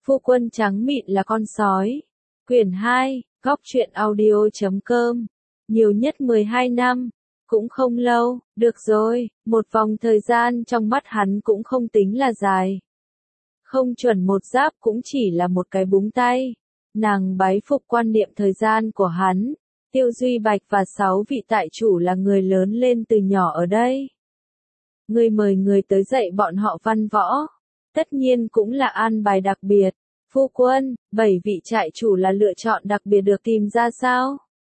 Phu quân trắng mịn là con sói. Quyển 2, Góc truyện audio.com. Nhiều nhất 12 năm. Cũng không lâu, được rồi, một vòng thời gian trong mắt hắn cũng không tính là dài. Không chuẩn một giáp cũng chỉ là một cái búng tay. Nàng bái phục quan niệm thời gian của hắn. Tiêu Duy Bạch và 6 vị tại chủ là người lớn lên từ nhỏ ở đây. Người mời người tới dạy bọn họ văn võ. Tất nhiên cũng là an bài đặc biệt. Phu quân, 7 vị trại chủ là lựa chọn đặc biệt được tìm ra sao?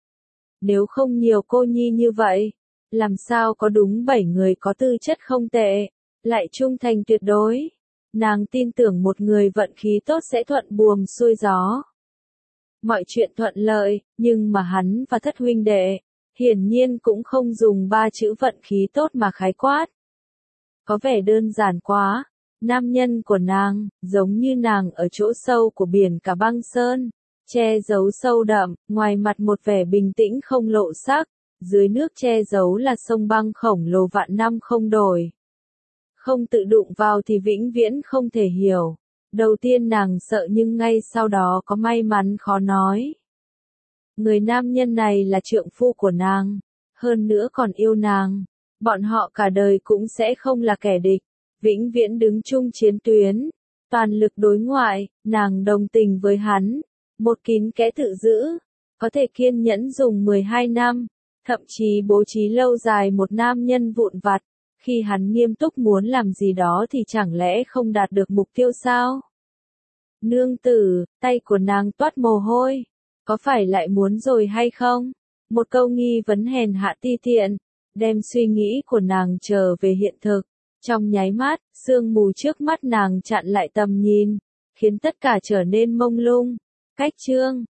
Nếu không nhiều cô nhi như vậy, làm sao có đúng 7 người có tư chất không tệ, lại trung thành tuyệt đối. Nàng tin tưởng một người vận khí tốt sẽ thuận buồm xuôi gió. Mọi chuyện thuận lợi, nhưng mà hắn và thất huynh đệ, hiển nhiên cũng không dùng 3 chữ vận khí tốt mà khái quát. Có vẻ đơn giản quá. Nam nhân của nàng, giống như nàng ở chỗ sâu của biển cả băng sơn, che giấu sâu đậm, ngoài mặt một vẻ bình tĩnh không lộ sắc, dưới nước che giấu là sông băng khổng lồ vạn năm không đổi. Không tự đụng vào thì vĩnh viễn không thể hiểu. Đầu tiên nàng sợ nhưng ngay sau đó có may mắn khó nói. Người nam nhân này là trượng phu của nàng, hơn nữa còn yêu nàng. Bọn họ cả đời cũng sẽ không là kẻ địch. Vĩnh viễn đứng chung chiến tuyến, toàn lực đối ngoại, nàng đồng tình với hắn, một kín kẽ tự giữ, có thể kiên nhẫn dùng 12 năm, thậm chí bố trí lâu dài một nam nhân vụn vặt, khi hắn nghiêm túc muốn làm gì đó thì chẳng lẽ không đạt được mục tiêu sao? Nương tử, tay của nàng toát mồ hôi, có phải lại muốn rồi hay không? Một câu nghi vấn hèn hạ ti tiện, đem suy nghĩ của nàng trở về hiện thực. Trong nháy mắt, sương mù trước mắt nàng chặn lại tầm nhìn, khiến tất cả trở nên mông lung. Cách chương